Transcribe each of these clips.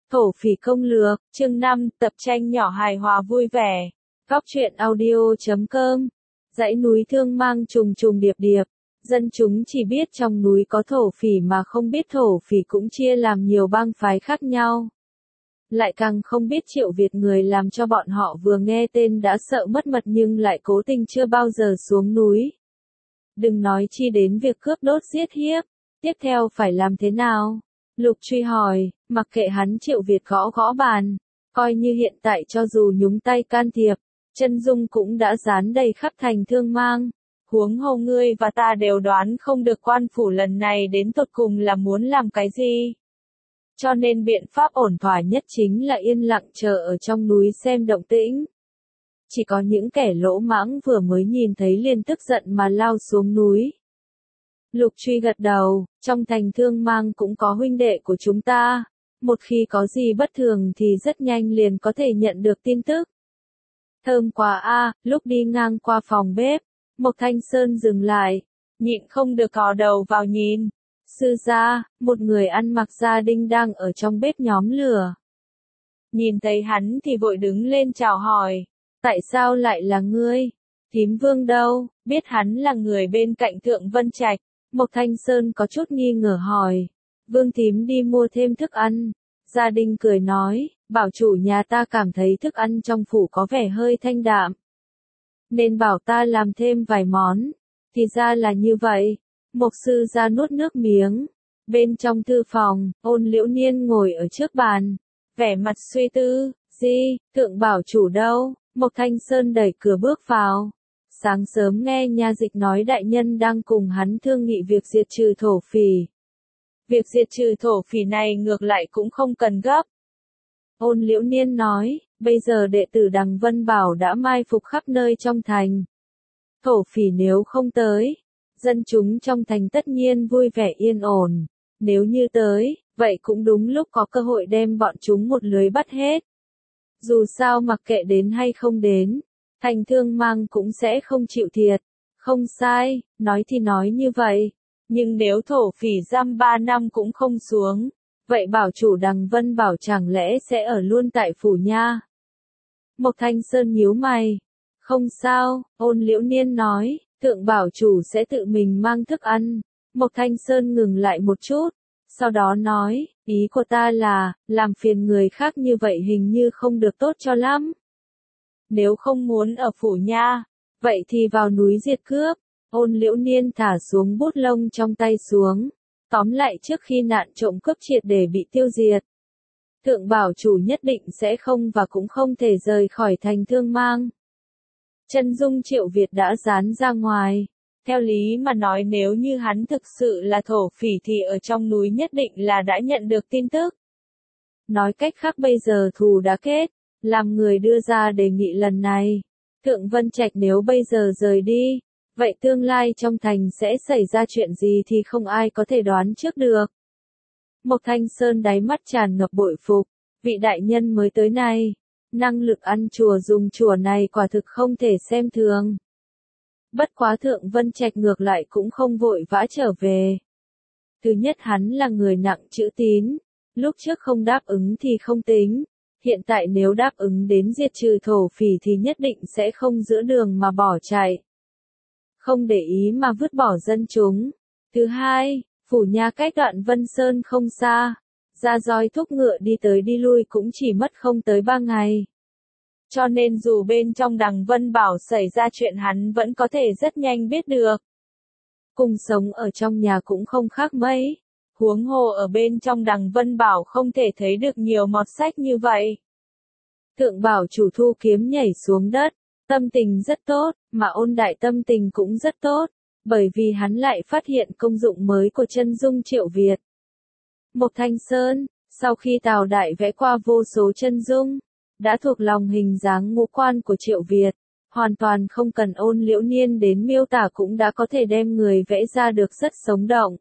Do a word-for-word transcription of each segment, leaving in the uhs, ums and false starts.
Thổ phỉ công lược, chương năm, tập tranh nhỏ hài hòa vui vẻ. Góc truyện audio chấm com. Dãy núi Thương Mang trùng trùng điệp điệp. Dân chúng chỉ biết trong núi có thổ phỉ mà không biết thổ phỉ cũng chia làm nhiều bang phái khác nhau. Lại càng không biết Triệu Việt người làm cho bọn họ vừa nghe tên đã sợ mất mật nhưng lại cố tình chưa bao giờ xuống núi. Đừng nói chi đến việc cướp đốt giết hiếp. Tiếp theo phải làm thế nào? Lục Truy hỏi, mặc kệ hắn Triệu Việt gõ gõ bàn, coi như hiện tại cho dù nhúng tay can thiệp, chân dung cũng đã dán đầy khắp thành Thương Mang. Huống hồ ngươi và ta đều đoán không được quan phủ lần này đến tột cùng là muốn làm cái gì. Cho nên biện pháp ổn thỏa nhất chính là yên lặng chờ ở trong núi xem động tĩnh. Chỉ có những kẻ lỗ mãng vừa mới nhìn thấy liền tức giận mà lao xuống núi. Lục Truy gật đầu, trong thành Thương Mang cũng có huynh đệ của chúng ta. Một khi có gì bất thường thì rất nhanh liền có thể nhận được tin tức. Thơm quá a, lúc đi ngang qua phòng bếp, Mộc Thanh Sơn dừng lại, nhịn không được cò đầu vào nhìn. Sư gia, một người ăn mặc gia đinh đang ở trong bếp nhóm lửa. Nhìn thấy hắn thì vội đứng lên chào hỏi, tại sao lại là ngươi? Thím Vương đâu? Biết hắn là người bên cạnh Thượng Vân Trạch. Mộc Thanh Sơn có chút nghi ngờ hỏi, Vương thím đi mua thêm thức ăn. Gia đình cười nói, bảo chủ nhà ta cảm thấy thức ăn trong phủ có vẻ hơi thanh đạm, nên bảo ta làm thêm vài món. Thì ra là như vậy. Mộc sư ra nuốt nước miếng. Bên trong thư phòng, Ôn Liễu Niên ngồi ở trước bàn, vẻ mặt suy tư. Di, Thượng bảo chủ đâu? Mộc Thanh Sơn đẩy cửa bước vào. Sáng sớm nghe nha dịch nói đại nhân đang cùng hắn thương nghị việc diệt trừ thổ phỉ. Việc diệt trừ thổ phỉ này ngược lại cũng không cần gấp. Ôn Liễu Niên nói, bây giờ đệ tử Đằng Vân Bảo đã mai phục khắp nơi trong thành. Thổ phỉ nếu không tới, dân chúng trong thành tất nhiên vui vẻ yên ổn. Nếu như tới, vậy cũng đúng lúc có cơ hội đem bọn chúng một lưới bắt hết. Dù sao mặc kệ đến hay không đến, thành Thương Mang cũng sẽ không chịu thiệt. Không sai, nói thì nói như vậy. Nhưng nếu thổ phỉ giam ba năm cũng không xuống, vậy bảo chủ Đằng Vân Bảo chẳng lẽ sẽ ở luôn tại phủ nha? Mộc Thanh Sơn nhíu mày. Không sao, Ôn Liễu Niên nói, Thượng bảo chủ sẽ tự mình mang thức ăn. Mộc Thanh Sơn ngừng lại một chút, sau đó nói, ý của ta là, làm phiền người khác như vậy hình như không được tốt cho lắm. Nếu không muốn ở phủ nha, vậy thì vào núi diệt cướp. Ôn Liễu Niên thả xuống bút lông trong tay xuống. Tóm lại trước khi nạn trộm cướp triệt để bị tiêu diệt, Thượng bảo chủ nhất định sẽ không và cũng không thể rời khỏi thành Thương Mang. Chân dung Triệu Việt đã dán ra ngoài. Theo lý mà nói nếu như hắn thực sự là thổ phỉ thì ở trong núi nhất định là đã nhận được tin tức. Nói cách khác bây giờ thù đã kết. Làm người đưa ra đề nghị lần này, Thượng Vân Trạch nếu bây giờ rời đi, vậy tương lai trong thành sẽ xảy ra chuyện gì thì không ai có thể đoán trước được. Mộc Thanh Sơn đáy mắt tràn ngập bội phục, vị đại nhân mới tới này, năng lực ăn chùa dùng chùa này quả thực không thể xem thường. Bất quá Thượng Vân Trạch ngược lại cũng không vội vã trở về. Thứ nhất hắn là người nặng chữ tín, lúc trước không đáp ứng thì không tính. Hiện tại nếu đáp ứng đến diệt trừ thổ phỉ thì nhất định sẽ không giữa đường mà bỏ chạy. Không để ý mà vứt bỏ dân chúng. Thứ hai, phủ nha cách Đoạn Vân Sơn không xa. Ra roi thúc ngựa đi tới đi lui cũng chỉ mất không tới ba ngày. Cho nên dù bên trong Đằng Vân Bảo xảy ra chuyện hắn vẫn có thể rất nhanh biết được. Cùng sống ở trong nhà cũng không khác mấy. Huống hồ ở bên trong Đằng Vân Bảo không thể thấy được nhiều mọt sách như vậy. Thượng bảo chủ thu kiếm nhảy xuống đất, tâm tình rất tốt, mà Ôn đại tâm tình cũng rất tốt, bởi vì hắn lại phát hiện công dụng mới của chân dung Triệu Việt. Mộc Thanh Sơn, sau khi Tào Đại vẽ qua vô số chân dung, đã thuộc lòng hình dáng ngũ quan của Triệu Việt, hoàn toàn không cần Ôn Liễu Niên đến miêu tả cũng đã có thể đem người vẽ ra được rất sống động.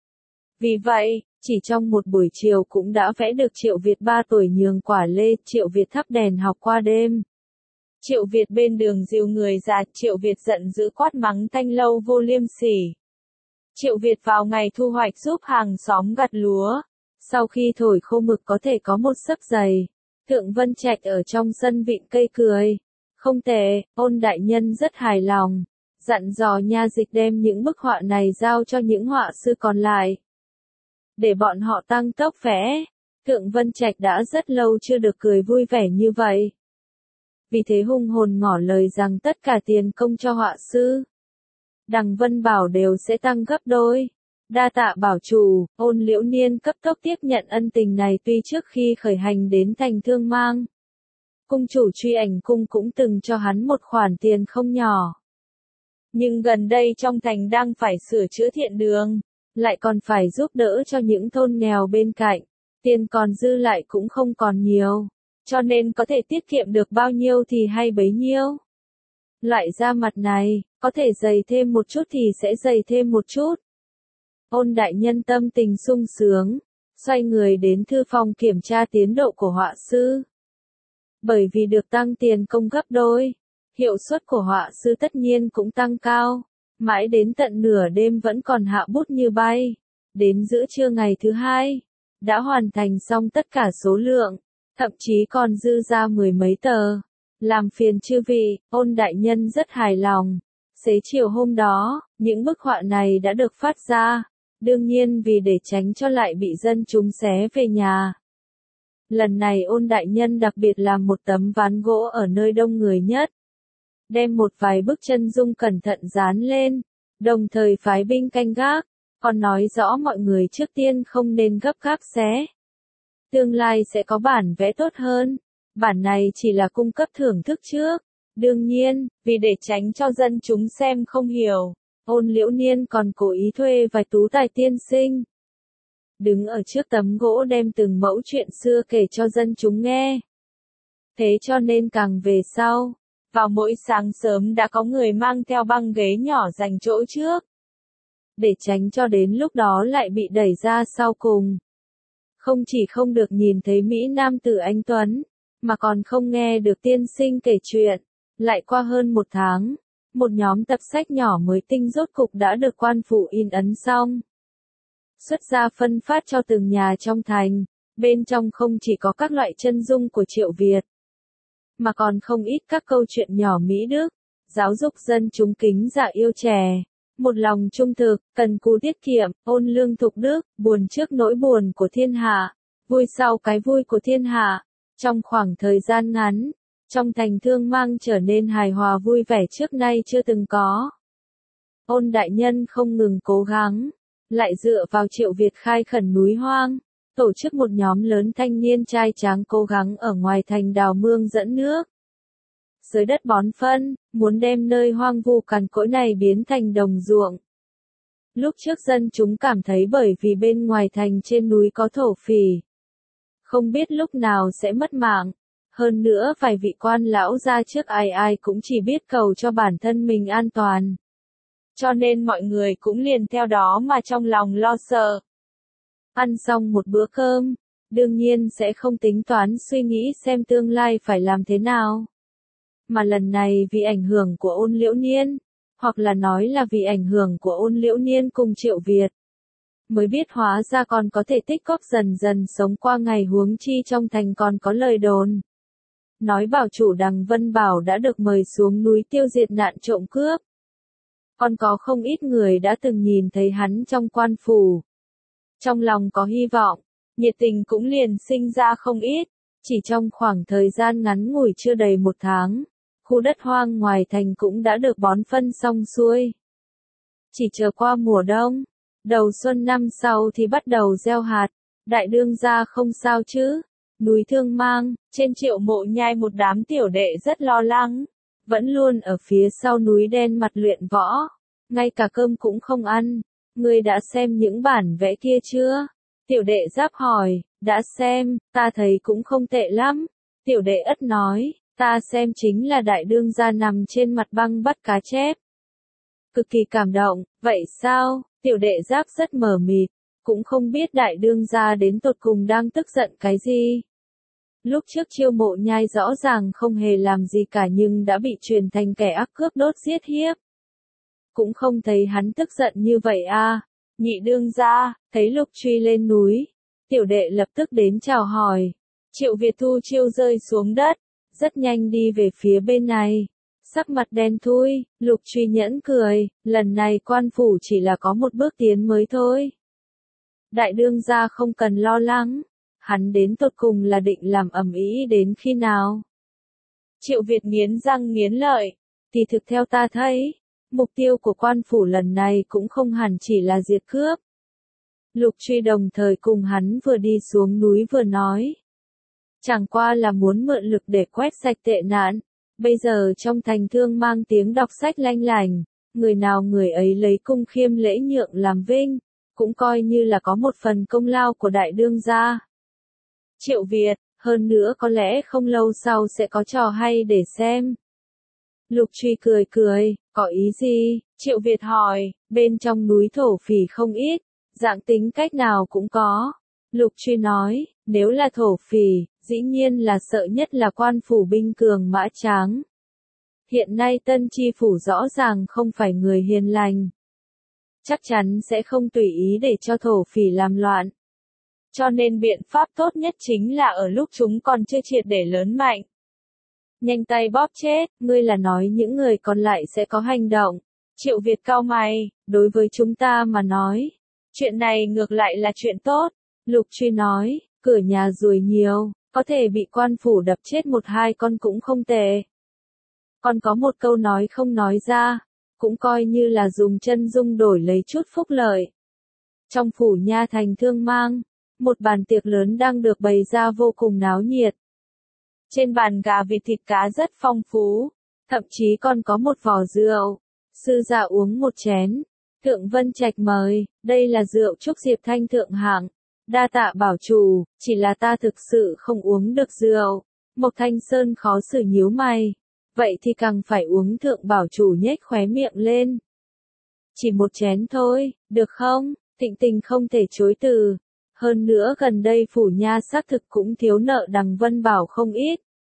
Vì vậy, chỉ trong một buổi chiều cũng đã vẽ được Triệu Việt ba tuổi nhường quả lê, Triệu Việt thắp đèn học qua đêm. Triệu Việt bên đường dìu người già, Triệu Việt giận dữ quát mắng Thanh Lâu vô liêm sỉ. Triệu Việt vào ngày thu hoạch giúp hàng xóm gặt lúa, Sau khi thổi khô mực có thể có một xấp giày. Thượng Vân Trạch ở trong sân vịn cây cười. Không tệ, Ôn đại nhân rất hài lòng. Dặn dò nha dịch đem những bức họa này giao cho những họa sư còn lại. Để bọn họ tăng tốc vẽ. Thượng Vân Trạch đã rất lâu chưa được cười vui vẻ như vậy. Vì thế hung hồn ngỏ lời rằng tất cả tiền công cho họa sư Đằng Vân Bảo đều sẽ tăng gấp đôi. Đa tạ bảo chủ, Ôn Liễu Niên cấp tốc tiếp nhận ân tình này tuy trước khi khởi hành đến thành Thương Mang. Cung chủ Truy Ảnh Cung cũng từng cho hắn một khoản tiền không nhỏ. Nhưng gần đây trong thành đang phải sửa chữa thiện đường, lại còn phải giúp đỡ cho những thôn nghèo bên cạnh. Tiền còn dư lại cũng không còn nhiều, cho nên có thể tiết kiệm được bao nhiêu thì hay bấy nhiêu. Loại da mặt này, có thể dày thêm một chút thì sẽ dày thêm một chút. Ôn đại nhân tâm tình sung sướng, xoay người đến thư phòng kiểm tra tiến độ của họa sư. Bởi vì được tăng tiền công gấp đôi, hiệu suất của họa sư tất nhiên cũng tăng cao, mãi đến tận nửa đêm vẫn còn hạ bút như bay. Đến giữa trưa ngày thứ hai, đã hoàn thành xong tất cả số lượng, thậm chí còn dư ra mười mấy tờ. Làm phiền chư vị, Ôn đại nhân rất hài lòng. Xế chiều hôm đó, những bức họa này đã được phát ra, đương nhiên vì để tránh cho lại bị dân chúng xé về nhà. Lần này Ôn đại nhân đặc biệt làm một tấm ván gỗ ở nơi đông người nhất. Đem một vài bức chân dung cẩn thận dán lên, đồng thời phái binh canh gác, còn nói rõ mọi người trước tiên không nên gấp gáp xé. Tương lai sẽ có bản vẽ tốt hơn. Bản này chỉ là cung cấp thưởng thức trước. Đương nhiên, vì để tránh cho dân chúng xem không hiểu, Ôn Liễu Niên còn cố ý thuê vài tú tài tiên sinh. Đứng ở trước tấm gỗ đem từng mẫu chuyện xưa kể cho dân chúng nghe. Thế cho nên càng về sau, vào mỗi sáng sớm đã có người mang theo băng ghế nhỏ dành chỗ trước. Để tránh cho đến lúc đó lại bị đẩy ra sau cùng. Không chỉ không được nhìn thấy Mỹ Nam tử anh Tuấn, mà còn không nghe được tiên sinh kể chuyện. Lại qua hơn một tháng, một nhóm tập sách nhỏ mới tinh rốt cục đã được quan phủ in ấn xong. Xuất ra phân phát cho từng nhà trong thành, bên trong không chỉ có các loại chân dung của Triệu Việt, mà còn không ít các câu chuyện nhỏ Mỹ Đức, giáo dục dân chúng kính dạ yêu trẻ, một lòng trung thực, cần cù tiết kiệm, ôn lương thục đức, buồn trước nỗi buồn của thiên hạ, vui sau cái vui của thiên hạ. Trong khoảng thời gian ngắn, trong thành Thương Mang trở nên hài hòa vui vẻ trước nay chưa từng có. Ôn đại nhân không ngừng cố gắng, lại dựa vào Triệu Việt khai khẩn núi hoang, tổ chức một nhóm lớn thanh niên trai tráng cố gắng ở ngoài thành đào mương dẫn nước. Dưới đất bón phân, muốn đem nơi hoang vu cằn cỗi này biến thành đồng ruộng. Lúc trước dân chúng cảm thấy bởi vì bên ngoài thành trên núi có thổ phỉ, không biết lúc nào sẽ mất mạng. Hơn nữa vài vị quan lão ra trước ai ai cũng chỉ biết cầu cho bản thân mình an toàn. Cho nên mọi người cũng liền theo đó mà trong lòng lo sợ. Ăn xong một bữa cơm, đương nhiên sẽ không tính toán suy nghĩ xem tương lai phải làm thế nào. Mà lần này vì ảnh hưởng của Ôn Liễu Niên, hoặc là nói là vì ảnh hưởng của Ôn Liễu Niên cùng Triệu Việt, mới biết hóa ra còn có thể tích góp dần dần sống qua ngày, huống chi trong thành còn có lời đồn. Nói bảo chủ Đằng Vân Bảo đã được mời xuống núi tiêu diệt nạn trộm cướp. Còn có không ít người đã từng nhìn thấy hắn trong quan phủ. Trong lòng có hy vọng, nhiệt tình cũng liền sinh ra không ít. Chỉ trong khoảng thời gian ngắn ngủi chưa đầy một tháng, khu đất hoang ngoài thành cũng đã được bón phân xong xuôi. Chỉ chờ qua mùa đông, đầu xuân năm sau thì bắt đầu gieo hạt. Đại đương gia không sao chứ? Núi Thương Mang, trên Triệu Mộ Nhai một đám tiểu đệ rất lo lắng, vẫn luôn ở phía sau núi đen mặt luyện võ, ngay cả cơm cũng không ăn. Ngươi đã xem những bản vẽ kia chưa? Tiểu đệ Giáp hỏi. Đã xem, ta thấy cũng không tệ lắm. Tiểu đệ Ất nói, ta xem chính là đại đương gia nằm trên mặt băng bắt cá chép. Cực kỳ cảm động. Vậy sao? Tiểu đệ Giáp rất mờ mịt, cũng không biết đại đương gia đến tột cùng đang tức giận cái gì. Lúc trước Chiêu Mộ Nhai rõ ràng không hề làm gì cả nhưng đã bị truyền thành kẻ ác cướp đốt giết hiếp. Cũng không thấy hắn tức giận như vậy à. Nhị đương gia, thấy Lục Truy lên núi, Tiểu đệ lập tức đến chào hỏi. Triệu Việt Thu chiêu rơi xuống đất, rất nhanh đi về phía bên này. Sắc mặt đen thui, Lục Truy Nhẫn cười, lần này quan phủ chỉ là có một bước tiến mới thôi. Đại đương gia không cần lo lắng, hắn đến tột cùng là định làm ầm ĩ đến khi nào? Triệu Việt nghiến răng nghiến lợi, thì thực theo ta thấy, mục tiêu của quan phủ lần này cũng không hẳn chỉ là diệt cướp. Lục Truy đồng thời cùng hắn vừa đi xuống núi vừa nói. Chẳng qua là muốn mượn lực để quét sạch tệ nạn. Bây giờ trong thành Thương mang tiếng đọc sách lanh lành, người nào người ấy lấy cung khiêm lễ nhượng làm vinh, cũng coi như là có một phần công lao của đại đương gia. Triệu Việt, hơn nữa có lẽ không lâu sau sẽ có trò hay để xem. Lục Truy cười cười, có ý gì? Triệu Việt hỏi, bên trong núi thổ phỉ không ít, dạng tính cách nào cũng có. Lục Truy nói, nếu là thổ phỉ, dĩ nhiên là sợ nhất là quan phủ binh cường mã tráng. Hiện nay Tân Chi phủ rõ ràng không phải người hiền lành. Chắc chắn sẽ không tùy ý để cho thổ phỉ làm loạn. Cho nên biện pháp tốt nhất chính là ở lúc chúng còn chưa triệt để lớn mạnh. Nhanh tay bóp chết, ngươi là nói những người còn lại sẽ có hành động. Triệu Việt cau mày, đối với chúng ta mà nói. Chuyện này ngược lại là chuyện tốt. Lục Truy nói, cửa nhà ruồi nhiều, có thể bị quan phủ đập chết một hai con cũng không tệ. Còn có một câu nói không nói ra, cũng coi như là dùng chân dung đổi lấy chút phúc lợi. Trong phủ nha thành Thương Mang, một bàn tiệc lớn đang được bày ra vô cùng náo nhiệt. Trên bàn gà vịt thịt cá rất phong phú, thậm chí còn có một vò rượu. Sư gia uống một chén. Thượng Vân Trạch mời, đây là rượu chúc Diệp Thanh thượng hạng. Đa tạ bảo chủ, chỉ là ta thực sự không uống được rượu. Mộc Thanh Sơn khó xử nhíu mày. Vậy thì càng phải uống. Thượng bảo chủ nhếch khóe miệng lên. Chỉ một chén thôi, được không? Thịnh Tình không thể chối từ. Hơn nữa gần đây phủ nha xác thực cũng thiếu nợ Đằng Vân Bảo không ít.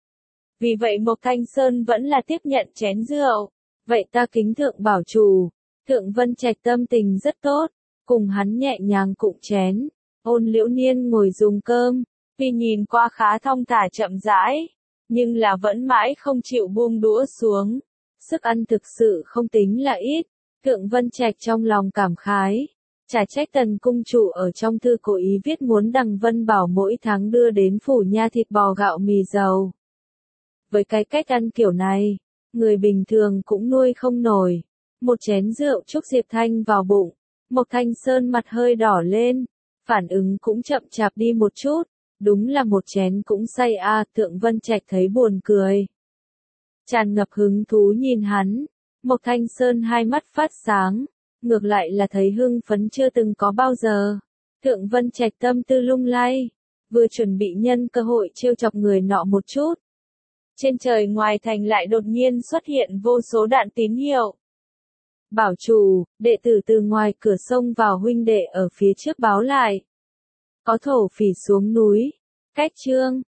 Vì vậy Mộc Thanh Sơn vẫn là tiếp nhận chén rượu. Vậy ta kính thượng bảo chủ. Thượng Vân Trạch tâm tình rất tốt, cùng hắn nhẹ nhàng cụng chén. Ôn Liễu Niên ngồi dùng cơm, tuy nhìn qua khá thong thả chậm rãi, nhưng là vẫn mãi không chịu buông đũa xuống. Sức ăn thực sự không tính là ít. Thượng Vân Trạch trong lòng cảm khái. Chả trách Tần cung chủ ở trong thư cố ý viết muốn Đằng Vân Bảo mỗi tháng đưa đến phủ nha thịt bò gạo mì dầu. Với cái cách ăn kiểu này, người bình thường cũng nuôi không nổi. Một chén rượu chúc Diệp Thanh vào bụng, Mộc Thanh Sơn mặt hơi đỏ lên, phản ứng cũng chậm chạp đi một chút, đúng là một chén cũng say a. À, Thượng Vân Trạch thấy buồn cười. Tràn ngập hứng thú nhìn hắn, Mộc Thanh Sơn hai mắt phát sáng, ngược lại là thấy hưng phấn chưa từng có bao giờ. Thượng Vân Trạch tâm tư lung lay, vừa chuẩn bị nhân cơ hội trêu chọc người nọ một chút. Trên trời ngoài thành lại đột nhiên xuất hiện vô số đạn tín hiệu. Bảo chủ, đệ tử từ ngoài cửa sông vào huynh đệ ở phía trước báo lại. Có thổ phỉ xuống núi. Cách chương.